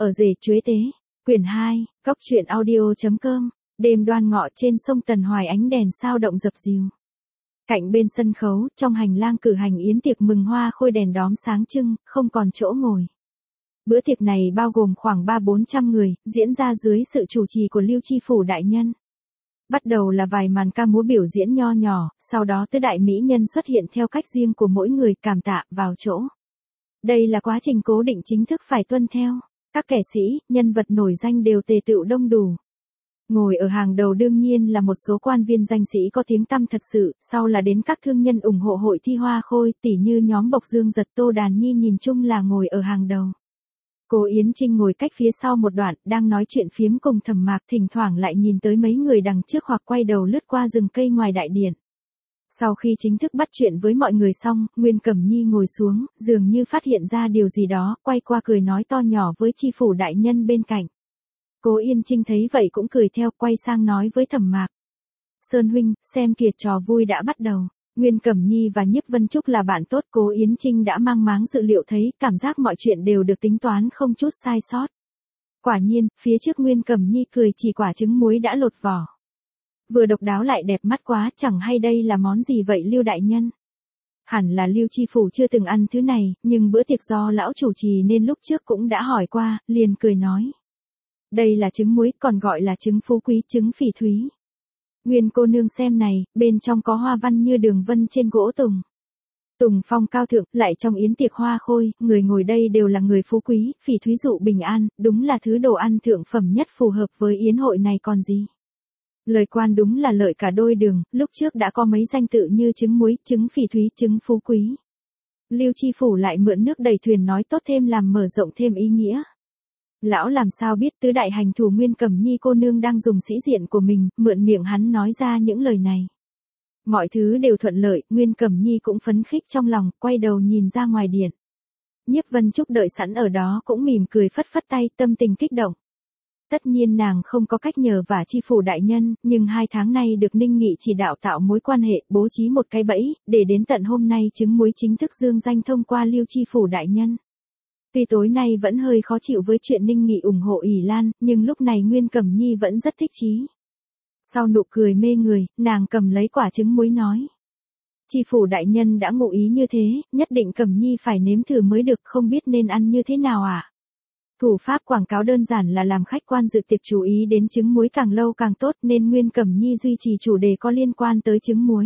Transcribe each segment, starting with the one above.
Ở rể chuế tế, quyển 2, Cóc truyện audio.com, đêm đoan ngọ trên sông Tần Hoài ánh đèn sao động dập dìu. Cạnh bên sân khấu, trong hành lang cử hành yến tiệc mừng hoa khôi đèn đóm sáng trưng, không còn chỗ ngồi. Bữa tiệc này bao gồm khoảng 300-400 người, diễn ra dưới sự chủ trì của Lưu Chi Phủ đại nhân. Bắt đầu là vài màn ca múa biểu diễn nho nhỏ, sau đó tứ đại mỹ nhân xuất hiện theo cách riêng của mỗi người, cảm tạ, vào chỗ. Đây là quá trình cố định chính thức phải tuân theo. Các kẻ sĩ, nhân vật nổi danh đều tề tựu đông đủ. Ngồi ở hàng đầu đương nhiên là một số quan viên danh sĩ có tiếng tăm thật sự, sau là đến các thương nhân ủng hộ hội thi hoa khôi, tỉ như nhóm Bộc Dương Giật, Tô Đàn Nhi nhìn chung là ngồi ở hàng đầu. Cố Yến Trinh ngồi cách phía sau một đoạn, đang nói chuyện phiếm cùng Thẩm Mạc, thỉnh thoảng lại nhìn tới mấy người đằng trước hoặc quay đầu lướt qua rừng cây ngoài đại điện. Sau khi chính thức bắt chuyện với mọi người xong, Nguyên Cẩm Nhi ngồi xuống, dường như phát hiện ra điều gì đó, quay qua cười nói to nhỏ với Chi Phủ đại nhân bên cạnh. Cố Yên Trinh thấy vậy cũng cười theo, quay sang nói với Thẩm Mạc. Sơn huynh, xem kìa, trò vui đã bắt đầu. Nguyên Cẩm Nhi và Nhiếp Vân Trúc là bạn tốt, Cố Yến Trinh đã mang máng dự liệu thấy, cảm giác mọi chuyện đều được tính toán không chút sai sót. Quả nhiên, phía trước Nguyên Cẩm Nhi cười chỉ quả trứng muối đã lột vỏ. Vừa độc đáo lại đẹp mắt quá, chẳng hay đây là món gì vậy Lưu đại nhân? Hẳn là Lưu Chi Phủ chưa từng ăn thứ này, nhưng bữa tiệc do lão chủ trì nên lúc trước cũng đã hỏi qua, liền cười nói. Đây là trứng muối, còn gọi là trứng phú quý, trứng phỉ thúy. Nguyên cô nương xem này, bên trong có hoa văn như đường vân trên gỗ tùng. Tùng phong cao thượng, lại trong yến tiệc hoa khôi, người ngồi đây đều là người phú quý, phỉ thúy dụ bình an, đúng là thứ đồ ăn thượng phẩm nhất phù hợp với yến hội này còn gì. Lời quan đúng là lợi cả đôi đường, lúc trước đã có mấy danh tự như trứng muối, trứng phỉ thúy, trứng phú quý. Lưu Chi Phủ lại mượn nước đầy thuyền nói tốt thêm làm mở rộng thêm ý nghĩa. Lão làm sao biết tứ đại hành thủ Nguyên Cẩm Nhi cô nương đang dùng sĩ diện của mình, mượn miệng hắn nói ra những lời này. Mọi thứ đều thuận lợi, Nguyên Cẩm Nhi cũng phấn khích trong lòng, quay đầu nhìn ra ngoài điện. Nhiếp Vân Trúc đợi sẵn ở đó cũng mỉm cười phất phất tay, tâm tình kích động. Tất nhiên nàng không có cách nhờ vả Chi Phủ đại nhân, nhưng 2 tháng nay được Ninh Nghị chỉ đạo tạo mối quan hệ, bố trí một cái bẫy, để đến tận hôm nay trứng muối chính thức dương danh thông qua Lưu Chi Phủ đại nhân. Tuy tối nay vẫn hơi khó chịu với chuyện Ninh Nghị ủng hộ ỷ Lan, nhưng lúc này Nguyên Cẩm Nhi vẫn rất thích chí. Sau nụ cười mê người, nàng cầm lấy quả trứng muối nói. Chi Phủ đại nhân đã ngụ ý như thế, nhất định Cẩm Nhi phải nếm thử mới được, không biết nên ăn như thế nào ạ? Thủ pháp quảng cáo đơn giản là làm khách quan dự tiệc chú ý đến trứng muối càng lâu càng tốt, nên Nguyên Cẩm Nhi duy trì chủ đề có liên quan tới trứng muối.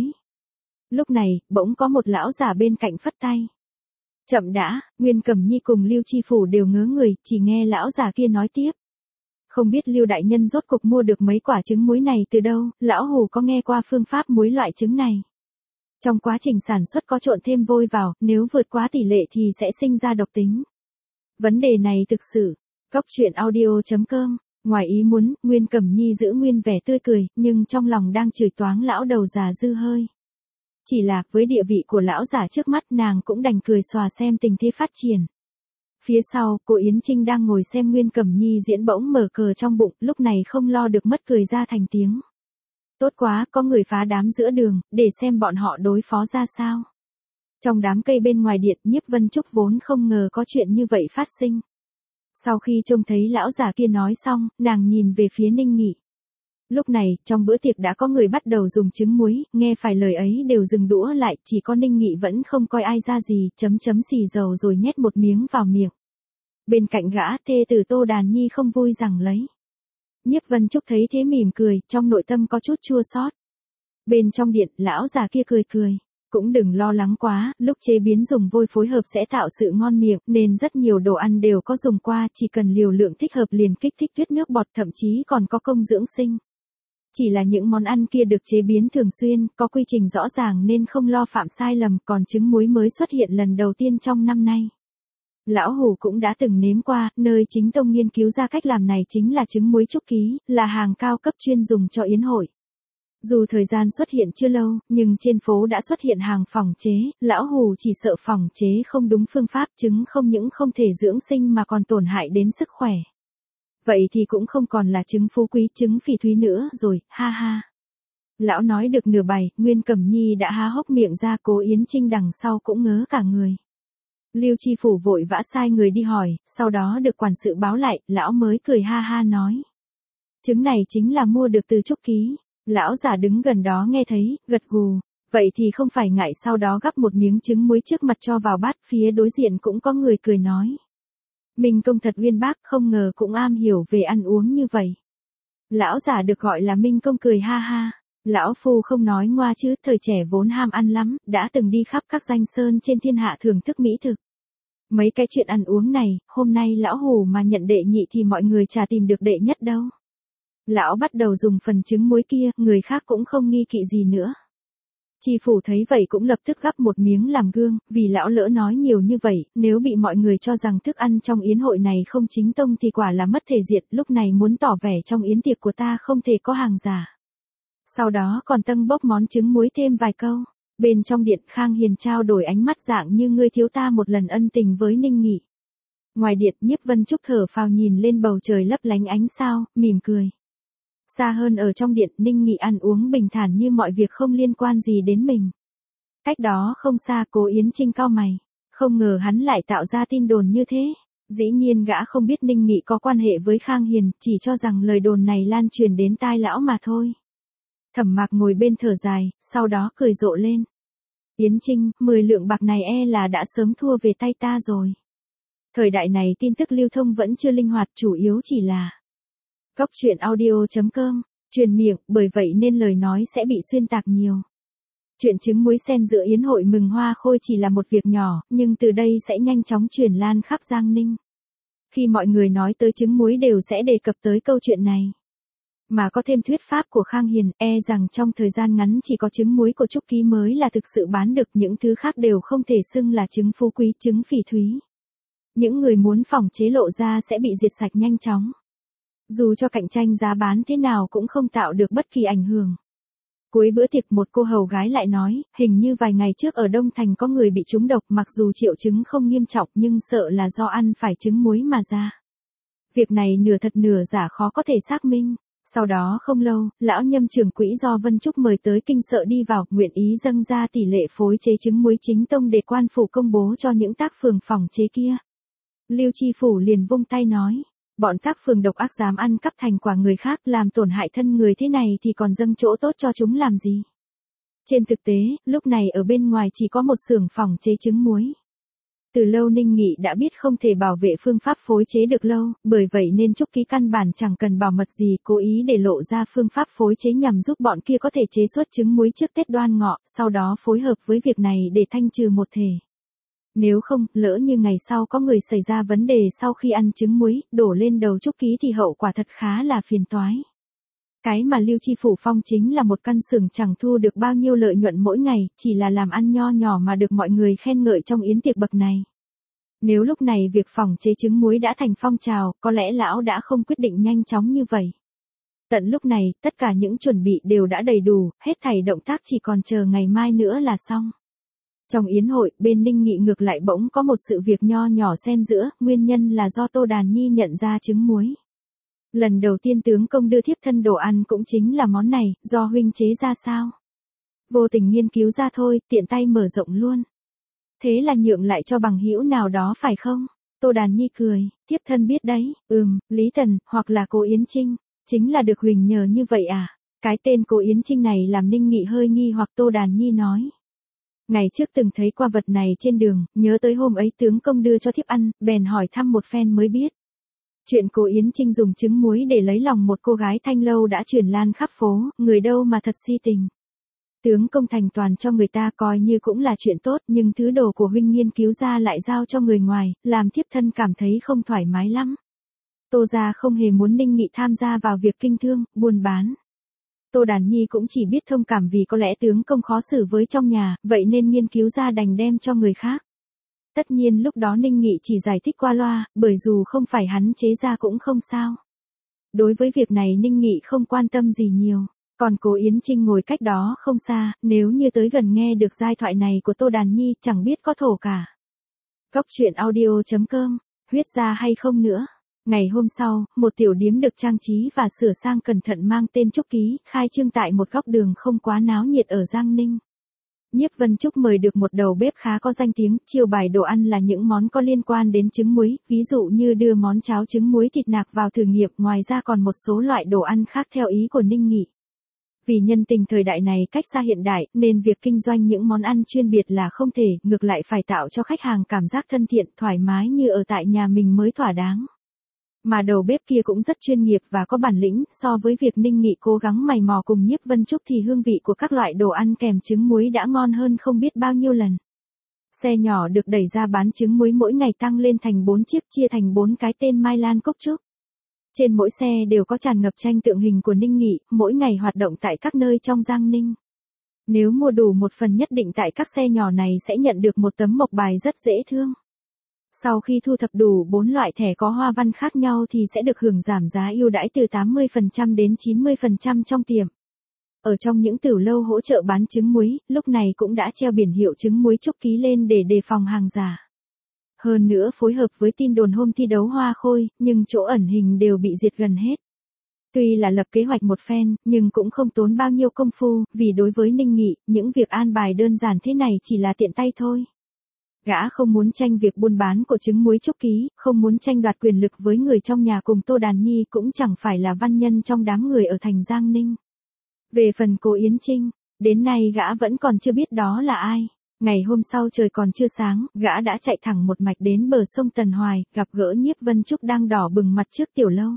Lúc này, bỗng có một lão giả bên cạnh phất tay. Chậm đã, Nguyên Cẩm Nhi cùng Lưu Chi Phủ đều ngớ người, chỉ nghe lão già kia nói tiếp. Không biết Lưu đại nhân rốt cục mua được mấy quả trứng muối này từ đâu, lão hù có nghe qua phương pháp muối loại trứng này. Trong quá trình sản xuất có trộn thêm vôi vào, nếu vượt quá tỷ lệ thì sẽ sinh ra độc tính. Vấn đề này thực sự, Cóc truyện audio.com, ngoài ý muốn, Nguyên Cẩm Nhi giữ nguyên vẻ tươi cười, nhưng trong lòng đang chửi toáng lão đầu già dư hơi. Chỉ là, với địa vị của lão giả trước mắt nàng cũng đành cười xòa xem tình thế phát triển. Phía sau, cô Yến Trinh đang ngồi xem Nguyên Cẩm Nhi diễn bỗng mở cờ trong bụng, lúc này không lo được mất cười ra thành tiếng. Tốt quá, có người phá đám giữa đường, để xem bọn họ đối phó ra sao. Trong đám cây bên ngoài điện, Nhiếp Vân Trúc vốn không ngờ có chuyện như vậy phát sinh. Sau khi trông thấy lão già kia nói xong, nàng nhìn về phía Ninh Nghị. Lúc này, trong bữa tiệc đã có người bắt đầu dùng trứng muối, nghe phải lời ấy đều dừng đũa lại, chỉ có Ninh Nghị vẫn không coi ai ra gì, xì dầu rồi nhét một miếng vào miệng. Bên cạnh gã, thê tử Tô Đàn Nhi không vui rằng lấy. Nhiếp Vân Trúc thấy thế mỉm cười, trong nội tâm có chút chua xót. Bên trong điện, lão già kia cười cười. Cũng đừng lo lắng quá, lúc chế biến dùng vôi phối hợp sẽ tạo sự ngon miệng, nên rất nhiều đồ ăn đều có dùng qua, chỉ cần liều lượng thích hợp liền kích thích tuyết nước bọt, thậm chí còn có công dưỡng sinh. Chỉ là những món ăn kia được chế biến thường xuyên, có quy trình rõ ràng nên không lo phạm sai lầm, còn trứng muối mới xuất hiện lần đầu tiên trong năm nay. Lão Hù cũng đã từng nếm qua, nơi chính tông nghiên cứu ra cách làm này chính là trứng muối trúc ký, là hàng cao cấp chuyên dùng cho yến hội. Dù thời gian xuất hiện chưa lâu, nhưng trên phố đã xuất hiện hàng phỏng chế, lão Hù chỉ sợ phỏng chế không đúng phương pháp, trứng không những không thể dưỡng sinh mà còn tổn hại đến sức khỏe. Vậy thì cũng không còn là trứng phú quý, trứng phỉ thúy nữa rồi, ha ha. Lão nói được nửa bài, Nguyên Cẩm Nhi đã há hốc miệng ra, Cố Yến Trinh đằng sau cũng ngớ cả người. Lưu Chi Phủ vội vã sai người đi hỏi, sau đó được quản sự báo lại, lão mới cười ha ha nói. Trứng này chính là mua được từ Trúc Ký. Lão già đứng gần đó nghe thấy, gật gù. Vậy thì không phải ngại, sau đó gắp một miếng trứng muối trước mặt cho vào bát, phía đối diện cũng có người cười nói. Minh Công thật uyên bác, không ngờ cũng am hiểu về ăn uống như vậy. Lão già được gọi là Minh Công cười ha ha. Lão phu không nói ngoa chứ, thời trẻ vốn ham ăn lắm, đã từng đi khắp các danh sơn trên thiên hạ thưởng thức mỹ thực. Mấy cái chuyện ăn uống này, hôm nay lão hù mà nhận đệ nhị thì mọi người chả tìm được đệ nhất đâu. Lão bắt đầu dùng phần trứng muối kia, người khác cũng không nghi kỵ gì nữa. Chi Phủ thấy vậy cũng lập tức gắp một miếng làm gương, vì lão lỡ nói nhiều như vậy, nếu bị mọi người cho rằng thức ăn trong yến hội này không chính tông thì quả là mất thể diện, lúc này muốn tỏ vẻ trong yến tiệc của ta không thể có hàng giả. Sau đó còn tâng bốc món trứng muối thêm vài câu. Bên trong điện Khang Hiền trao đổi ánh mắt dạng như ngươi thiếu ta một lần ân tình với Ninh Nghị. Ngoài điện Nhiếp Vân Trúc thở phào nhìn lên bầu trời lấp lánh ánh sao, mỉm cười. Xa hơn ở trong điện Ninh Nghị ăn uống bình thản như mọi việc không liên quan gì đến mình. Cách đó không xa Cố Yến Trinh cau mày. Không ngờ hắn lại tạo ra tin đồn như thế. Dĩ nhiên gã không biết Ninh Nghị có quan hệ với Khang Hiền, chỉ cho rằng lời đồn này lan truyền đến tai lão mà thôi. Thẩm Mạc ngồi bên thở dài, sau đó cười rộ lên. Yến Trinh, 10 lượng bạc này e là đã sớm thua về tay ta rồi. Thời đại này tin tức lưu thông vẫn chưa linh hoạt, chủ yếu chỉ là Góc truyện audio.com, truyền miệng, bởi vậy nên lời nói sẽ bị xuyên tạc nhiều. Chuyện trứng muối sen giữa yến hội mừng hoa khôi chỉ là một việc nhỏ, nhưng từ đây sẽ nhanh chóng truyền lan khắp Giang Ninh. Khi mọi người nói tới trứng muối đều sẽ đề cập tới câu chuyện này. Mà có thêm thuyết pháp của Khang Hiền, e rằng trong thời gian ngắn chỉ có trứng muối của Trúc Ký mới là thực sự bán được, những thứ khác đều không thể xưng là trứng phú quý, trứng phỉ thúy. Những người muốn phỏng chế lộ ra sẽ bị diệt sạch nhanh chóng. Dù cho cạnh tranh giá bán thế nào cũng không tạo được bất kỳ ảnh hưởng. Cuối bữa tiệc một cô hầu gái lại nói, hình như vài ngày trước ở Đông Thành có người bị trúng độc, mặc dù triệu chứng không nghiêm trọng nhưng sợ là do ăn phải trứng muối mà ra. Việc này nửa thật nửa giả khó có thể xác minh. Sau đó không lâu, lão Nhâm trưởng quỹ do Vân Trúc mời tới kinh sợ đi vào, nguyện ý dâng ra tỷ lệ phối chế trứng muối chính tông để quan phủ công bố cho những tác phường phỏng chế kia. Lưu Chi Phủ liền vung tay nói, bọn tác phường độc ác dám ăn cắp thành quả người khác, làm tổn hại thân người thế này thì còn dâng chỗ tốt cho chúng làm gì. Trên thực tế, lúc này ở bên ngoài chỉ có một xưởng phỏng chế trứng muối. Từ lâu Ninh Nghị đã biết không thể bảo vệ phương pháp phối chế được lâu, bởi vậy nên Trúc Ký căn bản chẳng cần bảo mật gì, cố ý để lộ ra phương pháp phối chế nhằm giúp bọn kia có thể chế xuất trứng muối trước Tết Đoan Ngọ, sau đó phối hợp với việc này để thanh trừ một thể. Nếu không, lỡ như ngày sau có người xảy ra vấn đề sau khi ăn trứng muối, đổ lên đầu Trúc Ký thì hậu quả thật khá là phiền toái. Cái mà Lưu Chi Phủ phong chính là một căn xưởng chẳng thu được bao nhiêu lợi nhuận mỗi ngày, chỉ là làm ăn nho nhỏ mà được mọi người khen ngợi trong yến tiệc bậc này. Nếu lúc này việc phỏng chế trứng muối đã thành phong trào, có lẽ lão đã không quyết định nhanh chóng như vậy. Tận lúc này, tất cả những chuẩn bị đều đã đầy đủ, hết thảy động tác chỉ còn chờ ngày mai nữa là xong. Trong yến hội, bên Ninh Nghị ngược lại bỗng có một sự việc nho nhỏ xen giữa, nguyên nhân là do Tô Đàn Nhi nhận ra trứng muối. Lần đầu tiên tướng công đưa thiếp thân đồ ăn cũng chính là món này, do huynh chế ra sao? Vô tình nghiên cứu ra thôi, tiện tay mở rộng luôn. Thế là nhượng lại cho bằng hữu nào đó phải không? Tô Đàn Nhi cười, thiếp thân biết đấy, Lý Tần, hoặc là cô Yến Trinh, chính là được Huỳnh nhờ như vậy à? Cái tên cô Yến Trinh này làm Ninh Nghị hơi nghi hoặc. Tô Đàn Nhi nói. Ngày trước từng thấy qua vật này trên đường, nhớ tới hôm ấy tướng công đưa cho thiếp ăn, bèn hỏi thăm một phen mới biết. Chuyện cô Yến Trinh dùng trứng muối để lấy lòng một cô gái Thanh Lâu đã truyền lan khắp phố, người đâu mà thật si tình. Tướng công thành toàn cho người ta coi như cũng là chuyện tốt, nhưng thứ đồ của huynh nghiên cứu ra lại giao cho người ngoài, làm thiếp thân cảm thấy không thoải mái lắm. Tô gia không hề muốn Ninh Nghị tham gia vào việc kinh thương, buôn bán. Tô Đàn Nhi cũng chỉ biết thông cảm vì có lẽ tướng công khó xử với trong nhà, vậy nên nghiên cứu ra đành đem cho người khác. Tất nhiên lúc đó Ninh Nghị chỉ giải thích qua loa, bởi dù không phải hắn chế ra cũng không sao. Đối với việc này Ninh Nghị không quan tâm gì nhiều. Còn cô Yến Trinh ngồi cách đó không xa, nếu như tới gần nghe được giai thoại này của Tô Đàn Nhi chẳng biết có thổ cả. Góc truyện audio.com, huyết ra hay không nữa. Ngày hôm sau, một tiểu điếm được trang trí và sửa sang cẩn thận mang tên Trúc Ký, khai trương tại một góc đường không quá náo nhiệt ở Giang Ninh. Nhiếp Vân Trúc mời được một đầu bếp khá có danh tiếng, chiêu bài đồ ăn là những món có liên quan đến trứng muối, ví dụ như đưa món cháo trứng muối thịt nạc vào thử nghiệm, ngoài ra còn một số loại đồ ăn khác theo ý của Ninh Nghị. Vì nhân tình thời đại này cách xa hiện đại, nên việc kinh doanh những món ăn chuyên biệt là không thể, ngược lại phải tạo cho khách hàng cảm giác thân thiện, thoải mái như ở tại nhà mình mới thỏa đáng. Mà đầu bếp kia cũng rất chuyên nghiệp và có bản lĩnh, so với việc Ninh Nghị cố gắng mày mò cùng Nhiếp Vân Trúc thì hương vị của các loại đồ ăn kèm trứng muối đã ngon hơn không biết bao nhiêu lần. Xe nhỏ được đẩy ra bán trứng muối mỗi ngày tăng lên thành 4 chiếc, chia thành 4 cái tên Mai Lan Cốc Trúc. Trên mỗi xe đều có tràn ngập tranh tượng hình của Ninh Nghị, mỗi ngày hoạt động tại các nơi trong Giang Ninh. Nếu mua đủ một phần nhất định tại các xe nhỏ này sẽ nhận được một tấm mộc bài rất dễ thương. Sau khi thu thập đủ 4 loại thẻ có hoa văn khác nhau thì sẽ được hưởng giảm giá ưu đãi từ 80% đến 90% trong tiệm. Ở trong những tiểu lâu hỗ trợ bán trứng muối, lúc này cũng đã treo biển hiệu trứng muối Trúc Ký lên để đề phòng hàng giả. Hơn nữa phối hợp với tin đồn hôm thi đấu hoa khôi, nhưng chỗ ẩn hình đều bị diệt gần hết. Tuy là lập kế hoạch một phen, nhưng cũng không tốn bao nhiêu công phu, vì đối với Ninh Nghị, những việc an bài đơn giản thế này chỉ là tiện tay thôi. Gã không muốn tranh việc buôn bán của trứng muối Trúc Ký, không muốn tranh đoạt quyền lực với người trong nhà cùng Tô Đàn Nhi cũng chẳng phải là văn nhân trong đám người ở thành Giang Ninh. Về phần cô Yến Trinh, đến nay gã vẫn còn chưa biết đó là ai. Ngày hôm sau trời còn chưa sáng, gã đã chạy thẳng một mạch đến bờ sông Tần Hoài, gặp gỡ Nhiếp Vân Trúc đang đỏ bừng mặt trước tiểu lâu.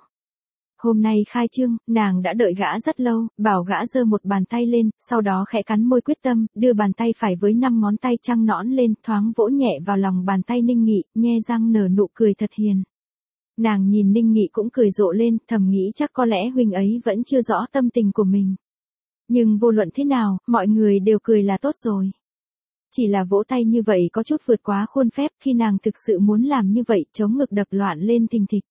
Hôm nay khai trương, nàng đã đợi gã rất lâu, bảo gã giơ một bàn tay lên, sau đó khẽ cắn môi quyết tâm, đưa bàn tay phải với 5 ngón tay trắng nõn lên, thoáng vỗ nhẹ vào lòng bàn tay Ninh Nghị, nhe răng nở nụ cười thật hiền. Nàng nhìn Ninh Nghị cũng cười rộ lên, thầm nghĩ chắc có lẽ huynh ấy vẫn chưa rõ tâm tình của mình. Nhưng vô luận thế nào, mọi người đều cười là tốt rồi. Chỉ là vỗ tay như vậy có chút vượt quá khuôn phép, khi nàng thực sự muốn làm như vậy, chống ngực đập loạn lên thình thịch.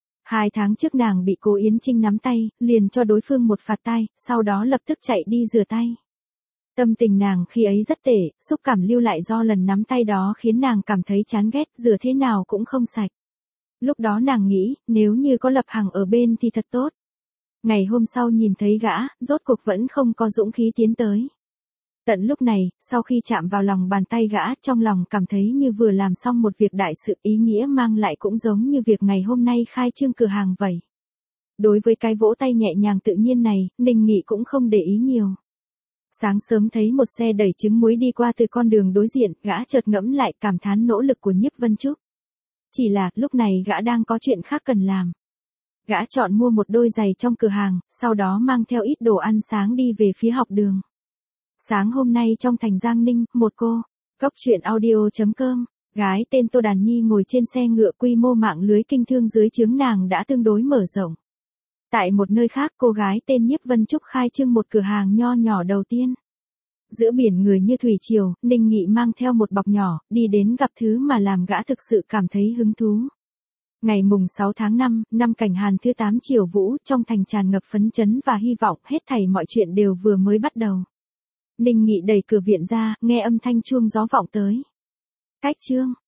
2 tháng trước nàng bị cô Yến Trinh nắm tay, liền cho đối phương một phạt tay, sau đó lập tức chạy đi rửa tay. Tâm tình nàng khi ấy rất tệ, xúc cảm lưu lại do lần nắm tay đó khiến nàng cảm thấy chán ghét, rửa thế nào cũng không sạch. Lúc đó nàng nghĩ, nếu như có Lập Hằng ở bên thì thật tốt. Ngày hôm sau nhìn thấy gã, rốt cuộc vẫn không có dũng khí tiến tới. Tận lúc này, sau khi chạm vào lòng bàn tay gã, trong lòng cảm thấy như vừa làm xong một việc đại sự, ý nghĩa mang lại cũng giống như việc ngày hôm nay khai trương cửa hàng vậy. Đối với cái vỗ tay nhẹ nhàng tự nhiên này, Ninh Nghị cũng không để ý nhiều. Sáng sớm thấy một xe đẩy trứng muối đi qua từ con đường đối diện, gã chợt ngẫm lại cảm thán nỗ lực của Nhiếp Vân Trúc. Chỉ là, lúc này gã đang có chuyện khác cần làm. Gã chọn mua một đôi giày trong cửa hàng, sau đó mang theo ít đồ ăn sáng đi về phía học đường. Sáng hôm nay trong thành Giang Ninh, một cô, Cóc Truyện Audio.com, gái tên Tô Đàn Nhi ngồi trên xe ngựa, quy mô mạng lưới kinh thương dưới trướng nàng đã tương đối mở rộng. Tại một nơi khác, cô gái tên Nhiếp Vân Trúc khai trương một cửa hàng nho nhỏ đầu tiên. Giữa biển người như thủy triều, Ninh Nghị mang theo một bọc nhỏ, đi đến gặp thứ mà làm gã thực sự cảm thấy hứng thú. Ngày mùng 6 tháng 5, năm Cảnh Hàn thứ 8 Triều Vũ, trong thành tràn ngập phấn chấn và hy vọng, hết thảy mọi chuyện đều vừa mới bắt đầu. Ninh Nghị đẩy cửa viện ra, nghe âm thanh chuông gió vọng tới. Cách chương.